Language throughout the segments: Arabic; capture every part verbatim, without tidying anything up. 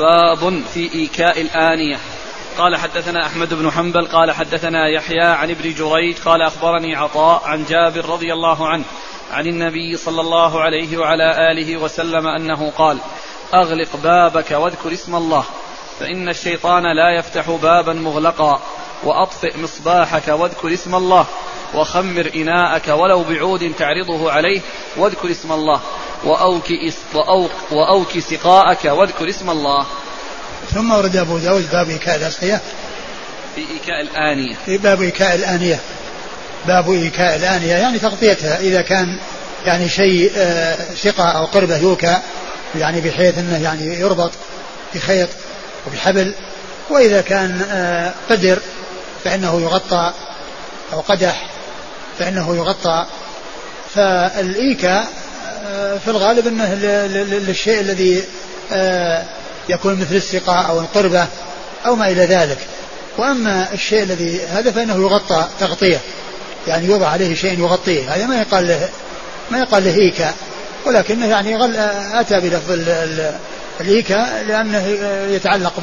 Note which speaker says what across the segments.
Speaker 1: باب في إيكاء الآنية. قال حدثنا أحمد بن حنبل قال حدثنا يحيى عن ابن جريج قال أخبرني عطاء عن جابر رضي الله عنه عن النبي صلى الله عليه وعلى آله وسلم أنه قال: أغلق بابك واذكر اسم الله فإن الشيطان لا يفتح بابا مغلقا، وأطفئ مصباحك واذكر اسم الله، وخمر إناءك ولو بعود تعرضه عليه واذكر اسم الله، وأوك, وأوك, وأوك سقاءك واذكر اسم الله.
Speaker 2: ثم ورد أبو داود باب إيكاء الأسقية
Speaker 1: في إيكاء الآنية،
Speaker 2: في باب إيكاء الآنية، باب إيكاء الآنية يعني تغطيتها إذا كان يعني شيء سقة أو قربة يوكى يعني بحيث أنه يعني يربط بخيط وبحبل، وإذا كان قدر فإنه يغطى أو قدح فإنه يغطى. فالإيكاء في الغالب أنه للشيء الذي يكون مثل السقة أو القربة أو ما إلى ذلك. وأما الشيء الذي هذا فإنه يغطى تغطية، يعني يوضع عليه شيء يغطيه، هذا ما يقال له ما يقال له إيكاء، ولكنه يعني أتى بلفظ الإيكاء لأنه يتعلق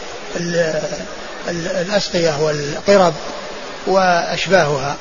Speaker 2: بالأسقية والقرب وأشباهها.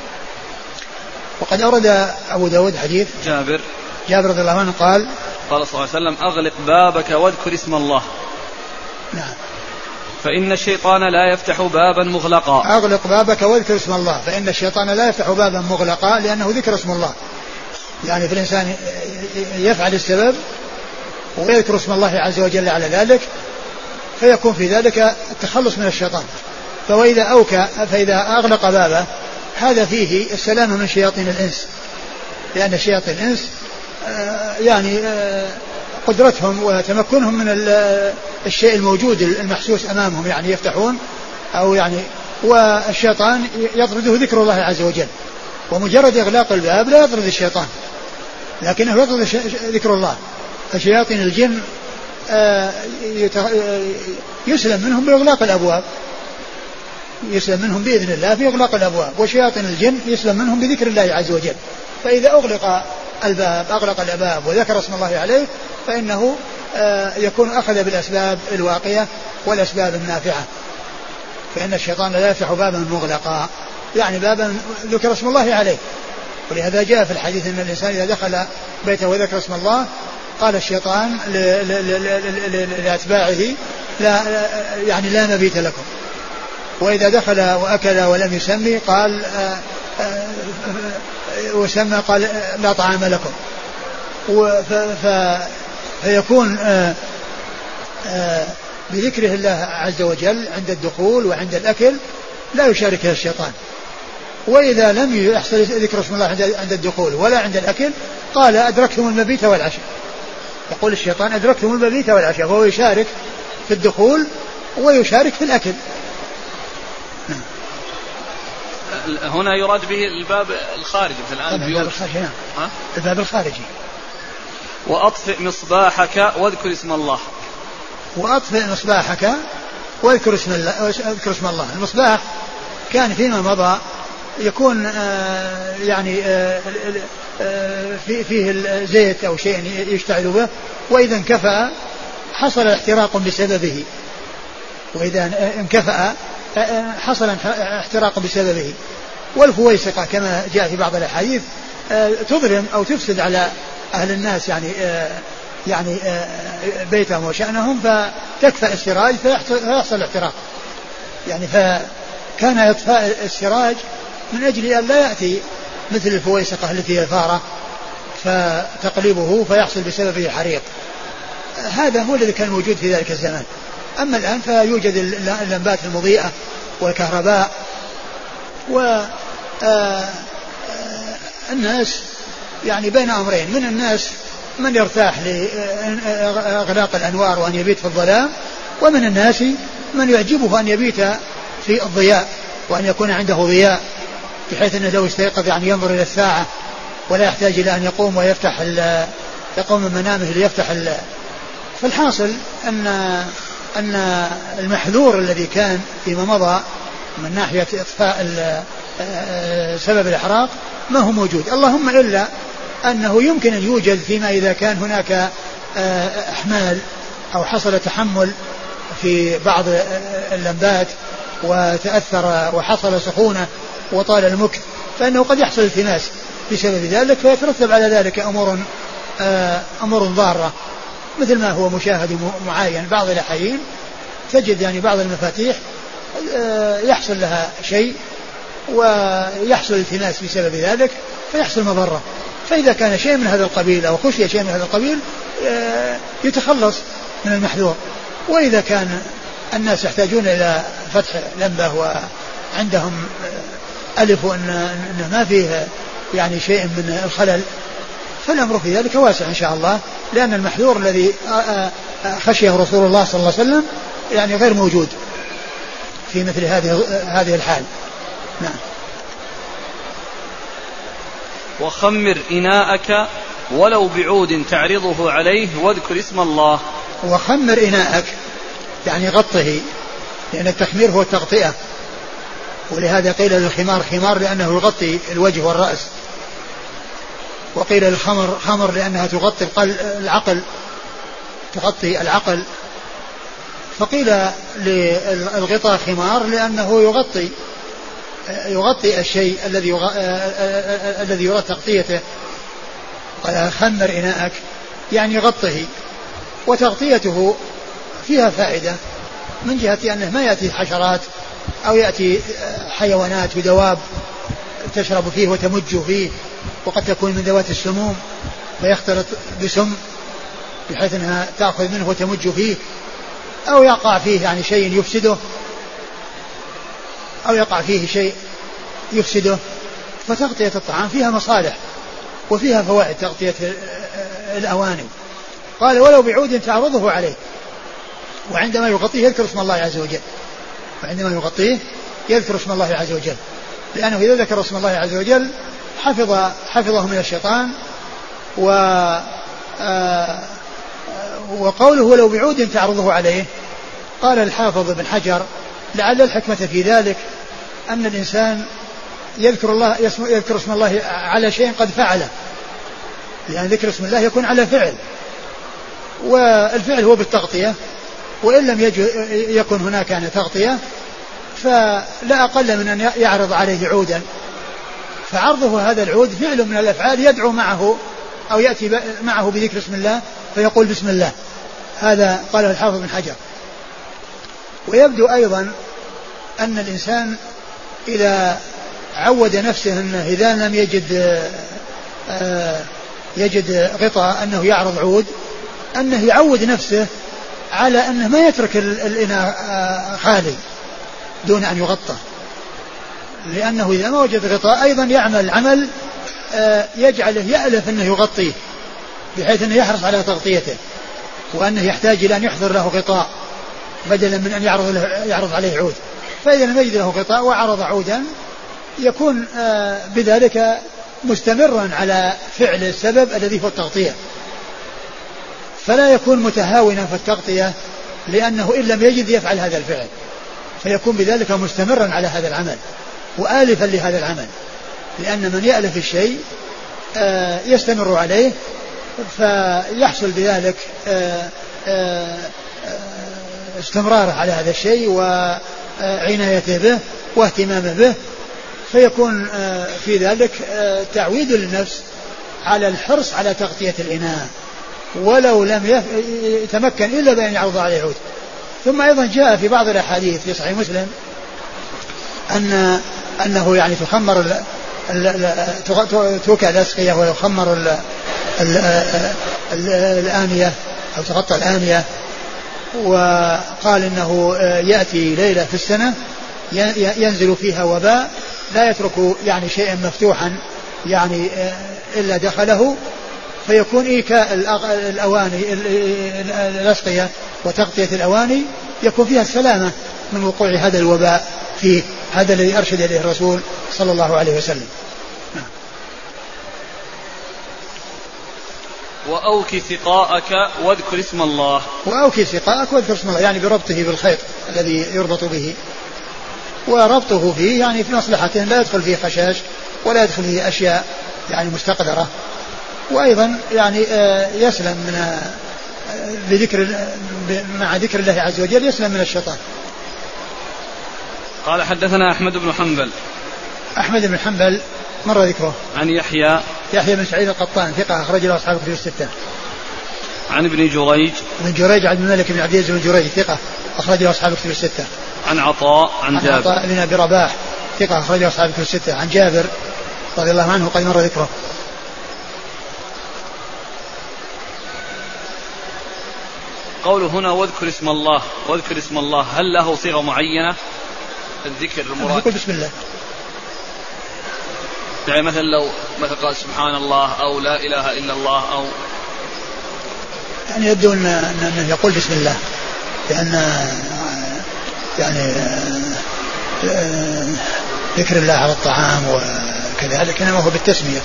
Speaker 2: وقد أورد أبو داود حديث
Speaker 1: جابر
Speaker 2: جابر رضي الله عنه قال:
Speaker 1: قال صلى الله عليه وسلم: أغلق بابك واذكر اسم الله.
Speaker 2: نعم.
Speaker 1: فإن الشيطان لا يفتح بابا مغلقا.
Speaker 2: أغلق بابك واذكر اسم الله، فإن الشيطان لا يفتح بابا مغلقا، لأنه ذكر اسم الله. يعني في الإنسان يفعل السبب ويذكر اسم الله عز وجل على ذلك، فيكون في ذلك التخلص من الشيطان. فإذا أوكى فإذا أغلق بابه هذا فيه السلامة من شياطين الإنس، لأن شياطين الإنس يعني قدرتهم وتمكنهم من الشيء الموجود المحسوس أمامهم، يعني يفتحون أو يعني، والشيطان يطرده ذكر الله عز وجل، ومجرد إغلاق الباب لا يطرد الشيطان لكنه يطرد ذكر الله. فشياطين الجن يسلم منهم بإغلاق الأبواب، يسلم منهم بإذن الله في إغلاق الأبواب، وشياطين الجن يسلم منهم بذكر الله عز وجل. فإذا أغلق الباب أغلق الأبواب وذكر اسم الله عليه فإنه يكون أخذ بالأسباب الواقية والأسباب النافعة. فإن الشيطان لا يفتح بابا مغلقا، يعني بابا ذكر اسم الله عليه. ولهذا جاء في الحديث أن الإنسان إذا دخل بيته وذكر اسم الله قال الشيطان لأتباعه لا يعني لا مبيت لكم، وإذا دخل وأكل ولم يسمي قال وسمى قال لا طعام لكم. فيكون بذكره الله عز وجل عند الدخول وعند الأكل لا يشاركه الشيطان. وإذا لم يحصل ذكر اسم الله عند الدخول ولا عند الأكل قال أدركتم المبيت والعشاء، يقول الشيطان أدركتم المبيت والعشاء، وهو يشارك في الدخول ويشارك في الأكل.
Speaker 1: هنا يراد به الباب الخارجي مثل الآن
Speaker 2: الباب الخارجي. ها؟ الباب الخارجي.
Speaker 1: وأطفئ مصباحك واذكر اسم الله.
Speaker 2: وأطفئ مصباحك واذكر اسم الله. واذكر اسم الله. المصباح كان فيما مضى يكون آه يعني آه آه فيه الزيت أو شيء يشتعل به، وإذا انكفأ حصل احتراق بسببه، وإذا انكفأ حصل احتراق بسببه. والفويسقة كما جاء في بعض الأحاديث تظلم أو تفسد على أهل الناس يعني يعني بيتهم وشأنهم، فتكفأ السراج فيحصل احتراق. يعني فكان يطفاء السراج من أجل أن لا يأتي مثل الفويسقة التي هي الفارة فتقلبه فيحصل بسببه حريق. هذا هو الذي كان موجود في ذلك الزمان. أما الآن فيوجد اللمبات المضيئة والكهرباء، والناس يعني بين أمرين: من الناس من يرتاح لإغلاق الأنوار وأن يبيت في الظلام، ومن الناس من يعجبه أن يبيت في الضياء وأن يكون عنده ضياء، بحيث أنه لو استيقظ يعني ينظر إلى الساعة ولا يحتاج إلى أن يقوم ويفتح يقوم من منامه ليفتح. فالحاصل أن أن المحذور الذي كان فيما مضى من ناحية إطفاء سبب الإحراق ما هو موجود، اللهم إلا أنه يمكن أن يوجد فيما إذا كان هناك أحمال أو حصل تحمل في بعض اللمبات وتأثر وحصل سخونة وطال المكث فإنه قد يحصل التماس بسبب ذلك، فيترتب على ذلك أمور أمور ضارة، مثل ما هو مشاهد معين. بعض الأحيان تجد يعني بعض المفاتيح يحصل لها شيء ويحصل التماس بسبب ذلك فيحصل مضرة، فإذا كان شيء من هذا القبيل أو خشي شيء من هذا القبيل يتخلص من المحذور. وإذا كان الناس يحتاجون إلى فتح لمبة وعندهم ألف وأنه ما فيه يعني شيء من الخلل فالأمر في ذلك واسع إن شاء الله، لأن المحذور الذي خشيه رسول الله صلى الله عليه وسلم يعني غير موجود في مثل هذه هذه الحال. نعم.
Speaker 1: وخمر إناءك ولو بعود تعرضه عليه واذكر اسم الله.
Speaker 2: وخمر إناءك يعني غطه، لأن التخمير هو التغطئة، ولهذا قيل للخمار خمار لأنه يغطي الوجه والرأس، وقيل للخمر خمر لأنها تغطي العقل تغطي العقل، فقيل للغطاء خمار لأنه يغطي يغطي الشيء الذي الذي يراد تغطيته. قال خمر إناءك يعني غطه، وتغطيته فيها فائدة من جهة أنه ما يأتي حشرات أو يأتي حيوانات ودواب تشرب فيه وتمج فيه، وقد تكون من ذوات السموم فيختلط بسم بحيث أنها تأخذ منه وتمج فيه، أو يقع فيه يعني شيء يفسده أو يقع فيه شيء يفسده. فتغطية الطعام فيها مصالح وفيها فوائد تغطية الأواني. قال ولو بعود تعرضه عليه، وعندما يغطيه يذكر اسم الله عز وجل، وعندما يغطيه يذكر اسم الله عز وجل، لأنه إذا ذكر اسم الله عز وجل حفظ حفظه من الشيطان. و آه وقوله ولو بعود تعرضه عليه، قال الحافظ ابن حجر لعل الحكمة في ذلك أن الإنسان يذكر الله يذكر اسم الله على شيء قد فعله، لأن ذكر اسم الله يكون على فعل، والفعل هو بالتغطية، وإن لم يكن هناك يعني تغطية فلا أقل من أن يعرض عليه عودا، فعرضه هذا العود فعل من الأفعال يدعو معه أو يأتي معه بذكر اسم الله فيقول بسم الله. هذا قاله الحافظ بن حجر. ويبدو أيضا أن الإنسان إذا عود نفسه أنه إذا لم يجد يجد غطاء أنه يعرض عود، أنه يعود نفسه على أنه ما يترك الإناء خالي دون أن يغطى، لأنه إذا ما وجد غطاء أيضا يعمل عمل يجعله يألف أنه يغطيه، بحيث أنه يحرص على تغطيته، وأنه يحتاج إلى أن يحضر له غطاء بدلا من أن يعرض, له يعرض عليه عود. فإذا لم يجد له غطاء وعرض عودا يكون بذلك مستمرا على فعل السبب الذي هو التغطية، فلا يكون متهاونا في التغطية، لأنه إن لم يجد يفعل هذا الفعل، فيكون بذلك مستمرا على هذا العمل وآلفا لهذا العمل، لأن من يألف الشيء يستمر عليه فيحصل بذلك استمراره على هذا الشيء وعنايته به واهتمامه به، فيكون في ذلك تعويد للنفس على الحرص على تغطية الإناء ولو لم يتمكن إلا بأن يعرض عليه عود. ثم أيضا جاء في بعض الأحاديث في صحيح مسلم أن أنه يعني تخمر توكى الأسقية ويخمر ال ال ال الآنية أو تغطى الآنية، وقال إنه يأتي ليلة في السنة ينزل فيها وباء لا يترك يعني شيئا مفتوحا يعني إلا دخله، فيكون إيكاء الأواني الأسقية وتغطية الأواني يكون فيها السلامة من وقوع هذا الوباء فيه. هذا الذي أرشد إليه الرسول صلى الله عليه وسلم.
Speaker 1: وأوكي سقاءك واذكر اسم الله.
Speaker 2: وأوكي سقاءك واذكر اسم الله يعني بربطه بالخيط الذي يربط به، وربطه فيه يعني في مصلحته لا يدخل فيه خشاش ولا يدخل فيه أشياء يعني مستقدرة، وأيضا يعني يسلم من بذكر مع ذكر الله عز وجل يسلم من الشيطان.
Speaker 1: قال حدثنا أحمد بن حنبل.
Speaker 2: أحمد بن حنبل مر ذكره.
Speaker 1: عن يحيى
Speaker 2: يحيى بن سعيد القطان ثقة أخرج له أصحاب الكتب الستة.
Speaker 1: عن ابن جريج.
Speaker 2: ابن جريج عبد الملك بن عبد العزيز بن جريج ثقة أخرج له أصحاب الكتب الستة.
Speaker 1: عن عطاء عن,
Speaker 2: عن
Speaker 1: جابر.
Speaker 2: عطاء بن أبي رباح ثقة أخرج له أصحاب الكتب الستة. عن جابر رضي الله عنه قد مر ذكره.
Speaker 1: قوله هنا واذكر اسم الله، واذكر اسم الله، هل له صيغة معينة الذكر المراد؟
Speaker 2: يقول بسم الله.
Speaker 1: يعني مثلا لو مثلا قال سبحان الله أو لا إله إلا الله أو
Speaker 2: يعني يبدو أنه يقول بسم الله، لأن يعني ذكر الله على الطعام وكذلك إنما هو بالتسمية.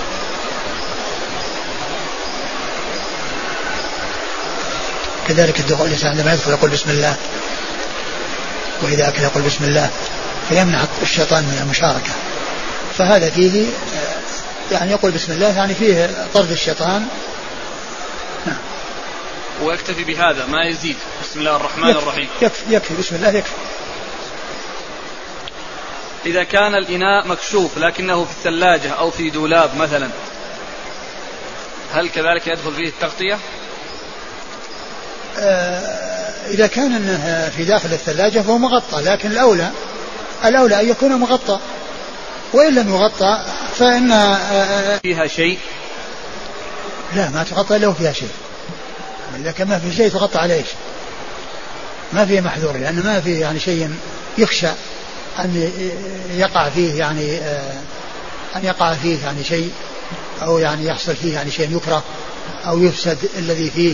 Speaker 2: كذلك الدخول الإنسان عندما يدخل يقول بسم الله، وإذا أكل يقول بسم الله، فيمنع الشيطان من المشاركة. فهذا فيه يعني يقول بسم الله يعني فيه طرد الشيطان. نعم.
Speaker 1: ويكتفي بهذا ما يزيد. بسم الله الرحمن
Speaker 2: يكفي
Speaker 1: الرحيم.
Speaker 2: يكفي, يكفي بسم الله يكفي.
Speaker 1: إذا كان الإناء مكشوف لكنه في الثلاجة أو في دولاب مثلا، هل كذلك يدخل فيه التغطية؟
Speaker 2: إذا كان أنه في داخل الثلاجة فهو مغطى، لكن الأولى الأولى أن يكون مغطى، وإن لم يغطى فإن
Speaker 1: فيها شيء.
Speaker 2: لا ما تغطى له فيها شيء، إذا كان ما في شيء تغطى عليه شيء، ما فيه محذور، لأن ما فيه يعني شيء يخشى أن يقع فيه يعني أن يقع فيه يعني شيء، أو يعني يحصل فيه يعني شيء يكره أو يفسد الذي فيه.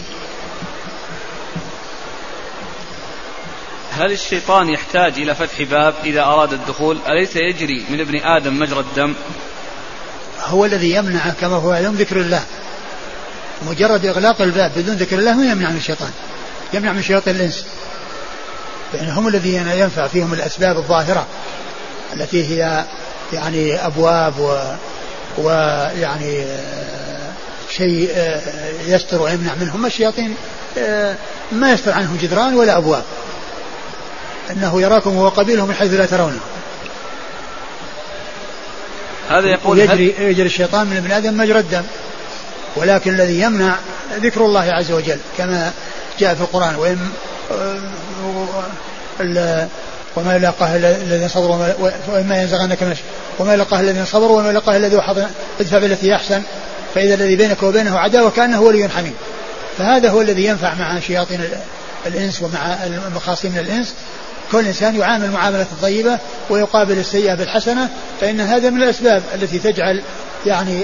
Speaker 1: هل الشيطان يحتاج إلى فتح باب إذا أراد الدخول؟ أليس يجري من ابن آدم مجرى الدم؟
Speaker 2: هو الذي يمنعه كما هو يوم ذكر الله. مجرد إغلاق الباب بدون ذكر الله ما يمنع من الشيطان، يمنع من شياطين الإنس، لأن هم الذين ينفع فيهم الأسباب الظاهرة التي هي يعني أبواب و ويعني شيء يستر ويمنع منهم. الشياطين ما يستر عنهم جدران ولا أبواب، إنه يراكم هو قبيله من حيث لا ترونه.
Speaker 1: هذا يقول
Speaker 2: يجري, يجري الشيطان من ابن آدم مجرى الدم، ولكن الذي يمنع ذكر الله عز وجل كما جاء في القرآن. وإن وما يلقاه الذين صبروا وإما ينزغنك من وما يلقاه الذين صبروا وما يلقاه الذي حضر ادفع بالتي أحسن فإذا الذي بينك وبينه عداوة كأنه ولي حميم. فهذا هو الذي ينفع مع شياطين الإنس ومع المخاصمين الإنس. كل إنسان يعامل معاملة طيبة ويقابل السيئة بالحسنة، فإن هذا من الأسباب التي تجعل يعني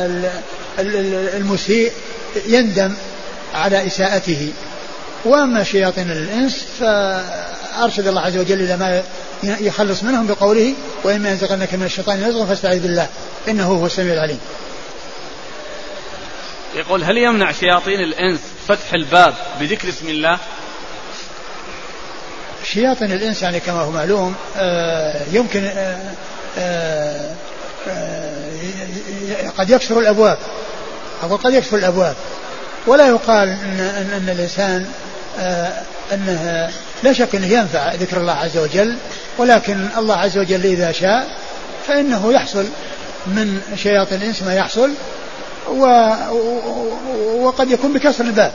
Speaker 2: المسيء يندم على إساءته. وأما شياطين الإنس فأرشد الله عز وجل إلى ما يخلص منهم بقوله وإما ينزغنك من الشيطان نزغ فاستعذ بالله إنه هو السميع العليم.
Speaker 1: يقول هل يمنع شياطين الإنس فتح الباب بذكر اسم الله؟
Speaker 2: شياطين الإنس يعني كما هو معلوم يمكن قد يكسر الأبواب أو قد يكسر الأبواب، ولا يقال إن, إن, إن الإنسان أنه لا شك أنه ينفع ذكر الله عز وجل، ولكن الله عز وجل إذا شاء فإنه يحصل من شياطين الإنس ما يحصل، وقد يكون بكسر الباب.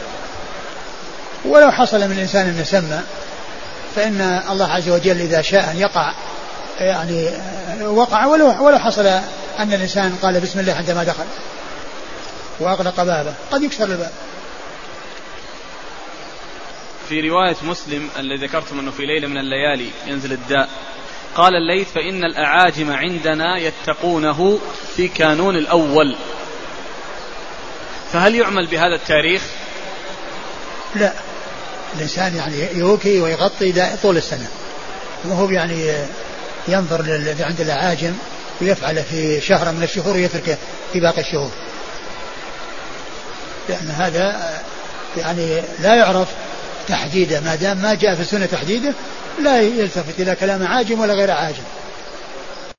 Speaker 2: ولو حصل من الإنسان أن يسمى فإن الله عز وجل إذا شاء أن يقع يعني وقع، ولو, ولو حصل أن الإنسان قال بسم الله عندما دخل وأغلق بابه قد يكسر الباب.
Speaker 1: في رواية مسلم الذي ذكرتم أنه في ليلة من الليالي ينزل الداء، قال الليث فإن الأعاجم عندنا يتقونه في كانون الأول، فهل يعمل بهذا التاريخ؟
Speaker 2: لا، الإنسان يعني يوكي ويغطي طول السنة، وهو يعني ينظر عند الأعاجم ويفعل في شهر من الشهور ويتركه في باقي الشهور، لأن هذا يعني لا يعرف تحديده، ما دام ما جاء في السنة تحديده لا يلتفت إلى كلام عاجم ولا غير عاجم.